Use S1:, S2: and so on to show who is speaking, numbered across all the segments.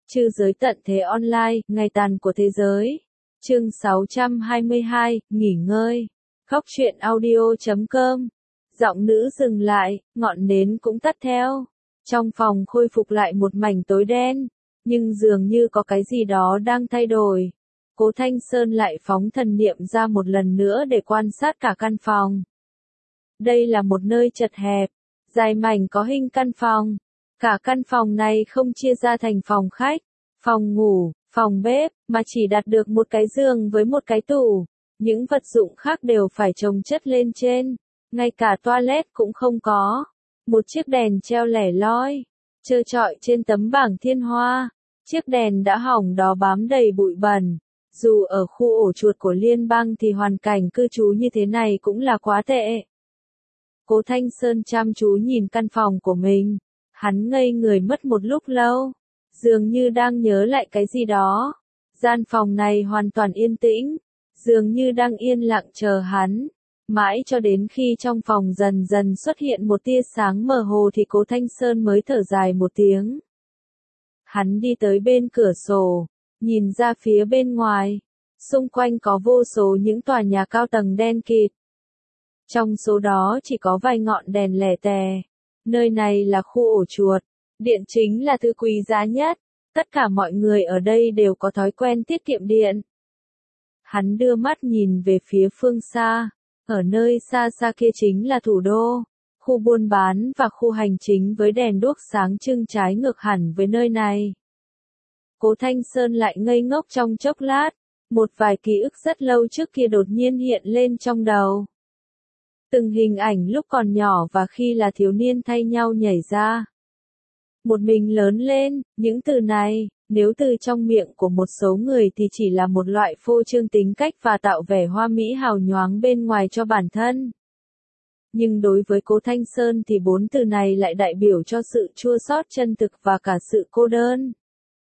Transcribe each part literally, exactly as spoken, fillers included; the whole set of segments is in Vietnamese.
S1: Trư giới tận thế online, ngày tàn của thế giới. Chương sáu trăm hai mươi hai, nghỉ ngơi. Khóc chuyện audio chấm com. Giọng nữ dừng lại, ngọn nến cũng tắt theo. Trong phòng khôi phục lại một mảnh tối đen, nhưng dường như có cái gì đó đang thay đổi. Cố Thanh Sơn lại phóng thần niệm ra một lần nữa để quan sát cả căn phòng. Đây là một nơi chật hẹp, dài mảnh có hình căn phòng. Cả căn phòng này không chia ra thành phòng khách, phòng ngủ, phòng bếp, mà chỉ đặt được một cái giường với một cái tủ. Những vật dụng khác đều phải chồng chất lên trên, ngay cả toilet cũng không có. Một chiếc đèn treo lẻ loi, trơ trọi trên tấm bảng thiên hoa. Chiếc đèn đã hỏng đó bám đầy bụi bẩn. Dù ở khu ổ chuột của liên bang thì hoàn cảnh cư trú như thế này cũng là quá tệ. Cố Thanh Sơn chăm chú nhìn căn phòng của mình. Hắn ngây người mất một lúc lâu, dường như đang nhớ lại cái gì đó. Gian phòng này hoàn toàn yên tĩnh, dường như đang yên lặng chờ hắn. Mãi cho đến khi trong phòng dần dần xuất hiện một tia sáng mơ hồ thì Cố Thanh Sơn mới thở dài một tiếng. Hắn đi tới bên cửa sổ, nhìn ra phía bên ngoài. Xung quanh có vô số những tòa nhà cao tầng đen kịt. Trong số đó chỉ có vài ngọn đèn lẻ tè. Nơi này là khu ổ chuột, điện chính là thứ quý giá nhất, tất cả mọi người ở đây đều có thói quen tiết kiệm điện. Hắn đưa mắt nhìn về phía phương xa, ở nơi xa xa kia chính là thủ đô, khu buôn bán và khu hành chính với đèn đuốc sáng trưng trái ngược hẳn với nơi này. Cố Thanh Sơn lại ngây ngốc trong chốc lát, một vài ký ức rất lâu trước kia đột nhiên hiện lên trong đầu. Từng hình ảnh lúc còn nhỏ và khi là thiếu niên thay nhau nhảy ra. Một mình lớn lên, những từ này, nếu từ trong miệng của một số người thì chỉ là một loại phô trương tính cách và tạo vẻ hoa mỹ hào nhoáng bên ngoài cho bản thân. Nhưng đối với Cố Thanh Sơn thì bốn từ này lại đại biểu cho sự chua xót chân thực và cả sự cô đơn.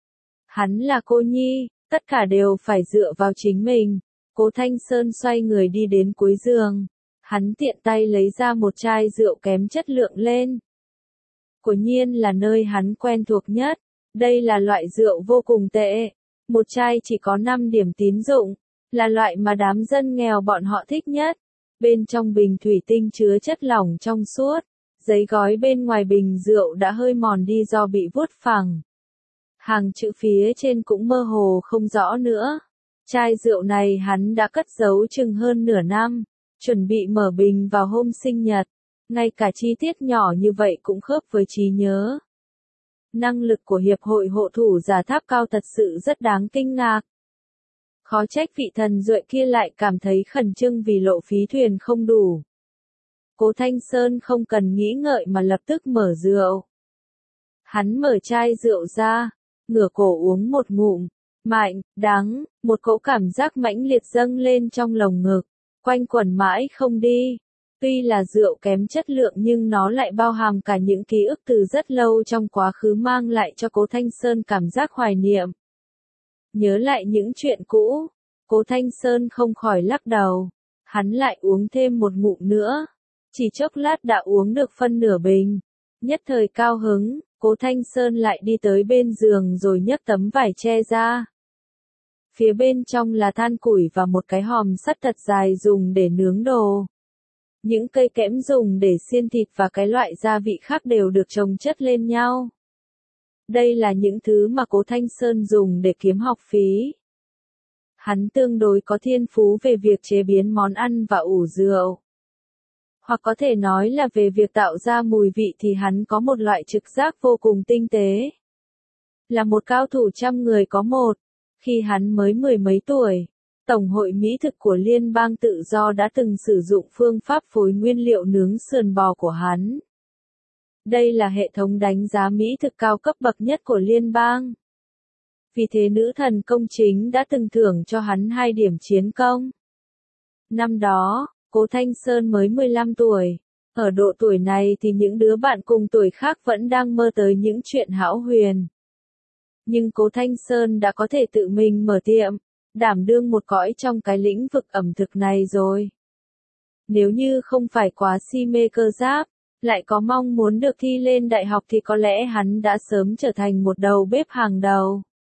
S1: Hắn là cô nhi, tất cả đều phải dựa vào chính mình. Cố Thanh Sơn xoay người đi đến cuối giường. Hắn tiện tay lấy ra một chai rượu kém chất lượng lên. Quả nhiên là nơi hắn quen thuộc nhất. Đây là loại rượu vô cùng tệ. Một chai chỉ có năm điểm tín dụng. Là loại mà đám dân nghèo bọn họ thích nhất. Bên trong bình thủy tinh chứa chất lỏng trong suốt. Giấy gói bên ngoài bình rượu đã hơi mòn đi do bị vuốt phẳng. Hàng chữ phía trên cũng mơ hồ không rõ nữa. Chai rượu này hắn đã cất giấu chừng hơn nửa năm. Chuẩn bị mở bình vào hôm sinh nhật, ngay cả chi tiết nhỏ như vậy cũng khớp với trí nhớ. Năng lực của Hiệp hội hộ thủ giả tháp cao thật sự rất đáng kinh ngạc. Khó trách vị thần duệ kia lại cảm thấy khẩn trương vì lộ phí thuyền không đủ. Cố Thanh Sơn không cần nghĩ ngợi mà lập tức mở rượu. Hắn mở chai rượu ra, ngửa cổ uống một ngụm, mạnh, đắng, một cỗ cảm giác mãnh liệt dâng lên trong lồng ngực. Quanh quẩn mãi không đi. Tuy là rượu kém chất lượng nhưng nó lại bao hàm cả những ký ức từ rất lâu trong quá khứ mang lại cho Cố Thanh Sơn cảm giác hoài niệm. Nhớ lại những chuyện cũ, Cố Thanh Sơn không khỏi lắc đầu. Hắn lại uống thêm một ngụm nữa. Chỉ chốc lát đã uống được phân nửa bình. Nhất thời cao hứng, Cố Thanh Sơn lại đi tới bên giường rồi nhấc tấm vải che ra. Phía bên trong là than củi và một cái hòm sắt thật dài dùng để nướng đồ. Những cây kẽm dùng để xiên thịt và cái loại gia vị khác đều được chồng chất lên nhau. Đây là những thứ mà Cố Thanh Sơn dùng để kiếm học phí. Hắn tương đối có thiên phú về việc chế biến món ăn và ủ rượu. Hoặc có thể nói là về việc tạo ra mùi vị thì hắn có một loại trực giác vô cùng tinh tế. Là một cao thủ trăm người có một. Khi hắn mới mười mấy tuổi, Tổng hội Mỹ thực của Liên bang Tự do đã từng sử dụng phương pháp phối nguyên liệu nướng sườn bò của hắn. Đây là hệ thống đánh giá mỹ thực cao cấp bậc nhất của liên bang. Vì thế nữ thần công chính đã từng thưởng cho hắn hai điểm chiến công. Năm đó, Cố Thanh Sơn mới mười lăm tuổi. Ở độ tuổi này thì những đứa bạn cùng tuổi khác vẫn đang mơ tới những chuyện hão huyền. Nhưng Cố Thanh Sơn đã có thể tự mình mở tiệm, đảm đương một cõi trong cái lĩnh vực ẩm thực này rồi. Nếu như không phải quá si mê cơ giáp, lại có mong muốn được thi lên đại học thì có lẽ hắn đã sớm trở thành một đầu bếp hàng đầu.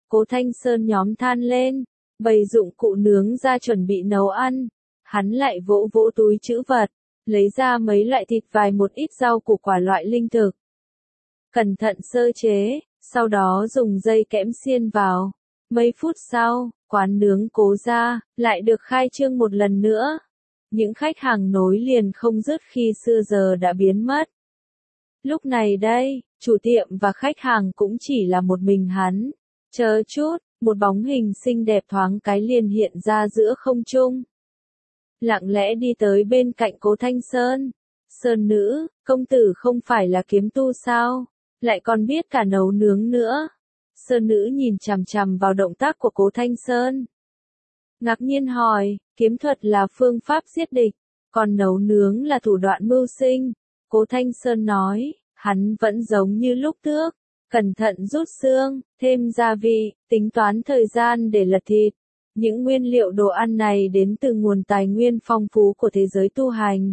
S1: Cố Thanh Sơn nhóm than lên, bày dụng cụ nướng ra chuẩn bị nấu ăn. Hắn lại vỗ vỗ túi trữ vật, lấy ra mấy loại thịt vài một ít rau củ quả loại linh thực. Cẩn thận sơ chế, sau đó dùng dây kẽm xiên vào. Mấy phút sau, quán nướng Cố gia lại được khai trương một lần nữa. Những khách hàng nối liền không dứt khi xưa giờ đã biến mất. Lúc này đây, chủ tiệm và khách hàng cũng chỉ là một mình hắn. Chờ chút, một bóng hình xinh đẹp thoáng cái liền hiện ra giữa không trung. Lặng lẽ đi tới bên cạnh Cố Thanh Sơn. Sơn nữ, công tử không phải là kiếm tu sao? Lại còn biết cả nấu nướng nữa. Sơn nữ nhìn chằm chằm vào động tác của Cố Thanh Sơn. Ngạc nhiên hỏi, kiếm thuật là phương pháp giết địch, còn nấu nướng là thủ đoạn mưu sinh. Cố Thanh Sơn nói, hắn vẫn giống như lúc trước, cẩn thận rút xương, thêm gia vị, tính toán thời gian để lật thịt. Những nguyên liệu đồ ăn này đến từ nguồn tài nguyên phong phú của thế giới tu hành.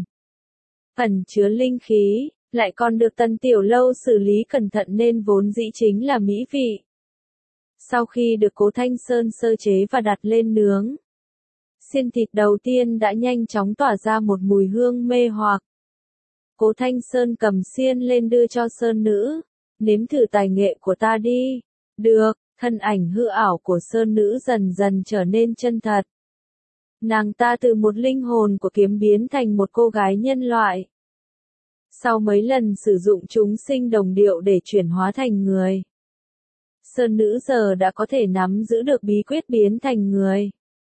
S1: Ẩn chứa linh khí, lại còn được Tần Tiểu Lâu xử lý cẩn thận nên vốn dĩ chính là mỹ vị. Sau khi được Cố Thanh Sơn sơ chế và đặt lên nướng, xiên thịt đầu tiên đã nhanh chóng tỏa ra một mùi hương mê hoặc. Cố Thanh Sơn cầm xiên lên đưa cho Sơn nữ, nếm thử tài nghệ của ta đi. Được, thân ảnh hư ảo của Sơn nữ dần dần trở nên chân thật. Nàng ta từ một linh hồn của kiếm biến thành một cô gái nhân loại. Sau mấy lần sử dụng chúng sinh đồng điệu để chuyển hóa thành người, Sơn nữ giờ đã có thể nắm giữ được bí quyết biến thành người.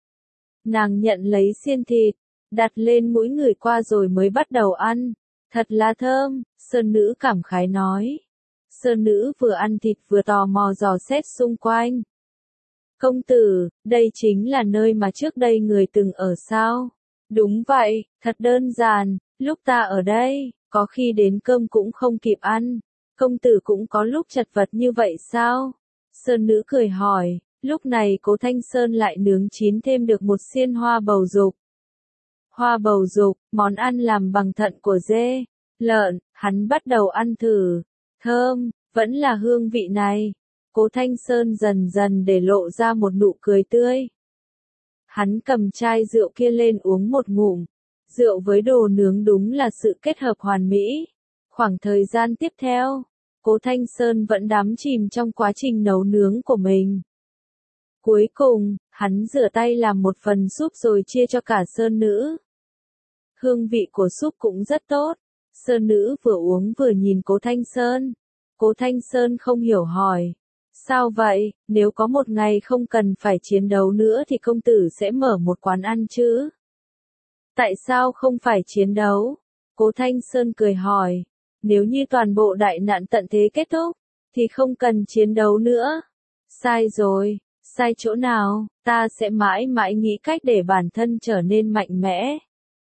S1: Nàng nhận lấy xiên thịt, đặt lên mũi người qua rồi mới bắt đầu ăn. Thật là thơm, Sơn nữ cảm khái nói. Sơn nữ vừa ăn thịt vừa tò mò dò xét xung quanh. Công tử, đây chính là nơi mà trước đây người từng ở sao? Đúng vậy, thật đơn giản, lúc ta ở đây, có khi đến cơm cũng không kịp ăn. Công tử cũng có lúc chật vật như vậy sao? Sơn nữ cười hỏi, lúc này Cố Thanh Sơn lại nướng chín thêm được một xiên hoa bầu dục. Hoa bầu dục, món ăn làm bằng thận của dê, lợn, hắn bắt đầu ăn thử. Thơm, vẫn là hương vị này. Cố Thanh Sơn dần dần để lộ ra một nụ cười tươi. Hắn cầm chai rượu kia lên uống một ngụm. Rượu với đồ nướng đúng là sự kết hợp hoàn mỹ. Khoảng thời gian tiếp theo, Cố Thanh Sơn vẫn đắm chìm trong quá trình nấu nướng của mình. Cuối cùng, hắn rửa tay làm một phần súp rồi chia cho cả Sơn nữ. Hương vị của súp cũng rất tốt. Sơn nữ vừa uống vừa nhìn Cố Thanh Sơn. Cố Thanh Sơn không hiểu hỏi. Sao vậy, nếu có một ngày không cần phải chiến đấu nữa thì công tử sẽ mở một quán ăn chứ? Tại sao không phải chiến đấu? Cố Thanh Sơn cười hỏi. Nếu như toàn bộ đại nạn tận thế kết thúc, thì không cần chiến đấu nữa. Sai rồi, sai chỗ nào, ta sẽ mãi mãi nghĩ cách để bản thân trở nên mạnh mẽ.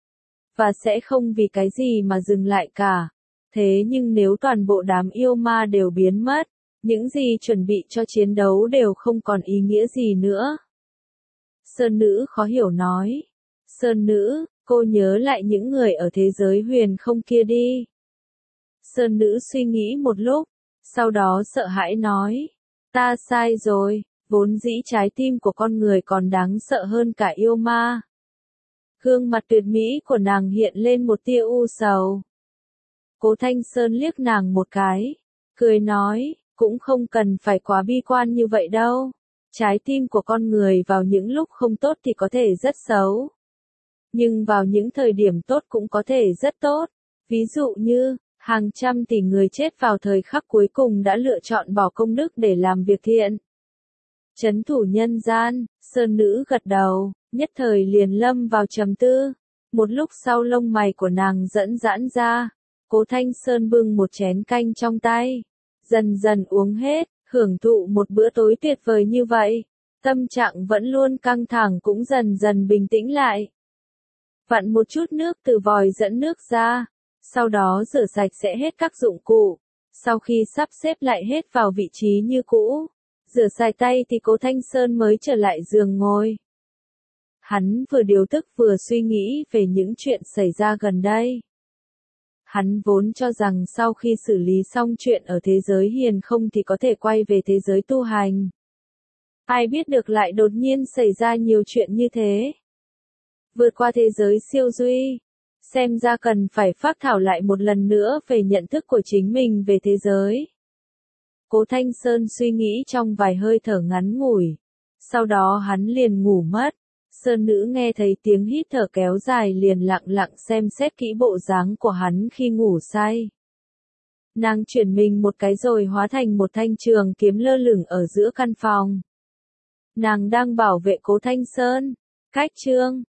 S1: Và sẽ không vì cái gì mà dừng lại cả. Thế nhưng nếu toàn bộ đám yêu ma đều biến mất, những gì chuẩn bị cho chiến đấu đều không còn ý nghĩa gì nữa. Sơn nữ khó hiểu nói. Sơn nữ, cô nhớ lại những người ở thế giới huyền không kia đi. Sơn nữ suy nghĩ một lúc, sau đó sợ hãi nói. Ta sai rồi, vốn dĩ trái tim của con người còn đáng sợ hơn cả yêu ma. Gương mặt tuyệt mỹ của nàng hiện lên một tia u sầu. Cố Thanh Sơn liếc nàng một cái, cười nói, cũng không cần phải quá bi quan như vậy đâu. Trái tim của con người vào những lúc không tốt thì có thể rất xấu. Nhưng vào những thời điểm tốt cũng có thể rất tốt. Ví dụ như, hàng trăm tỷ người chết vào thời khắc cuối cùng đã lựa chọn bỏ công đức để làm việc thiện. Trấn thủ nhân gian, Sơn nữ gật đầu, nhất thời liền lâm vào trầm tư. Một lúc sau lông mày của nàng dẫn giãn ra. Cố Thanh Sơn bưng một chén canh trong tay. Dần dần uống hết, hưởng thụ một bữa tối tuyệt vời như vậy. Tâm trạng vẫn luôn căng thẳng cũng dần dần bình tĩnh lại. Vặn một chút nước từ vòi dẫn nước ra. Sau đó rửa sạch sẽ hết các dụng cụ. Sau khi sắp xếp lại hết vào vị trí như cũ, rửa sạch tay thì Cố Thanh Sơn mới trở lại giường ngồi. Hắn vừa điều tức vừa suy nghĩ về những chuyện xảy ra gần đây. Hắn vốn cho rằng sau khi xử lý xong chuyện ở thế giới hiền không thì có thể quay về thế giới tu hành. Ai biết được lại đột nhiên xảy ra nhiều chuyện như thế. Vượt qua thế giới siêu duy. Xem ra cần phải phác thảo lại một lần nữa về nhận thức của chính mình về thế giới. Cố Thanh Sơn suy nghĩ trong vài hơi thở ngắn ngủi. Sau đó hắn liền ngủ mất. Sơn nữ nghe thấy tiếng hít thở kéo dài liền lặng lặng xem xét kỹ bộ dáng của hắn khi ngủ say. Nàng chuyển mình một cái rồi hóa thành một thanh trường kiếm lơ lửng ở giữa căn phòng. Nàng đang bảo vệ Cố Thanh Sơn. Cách chương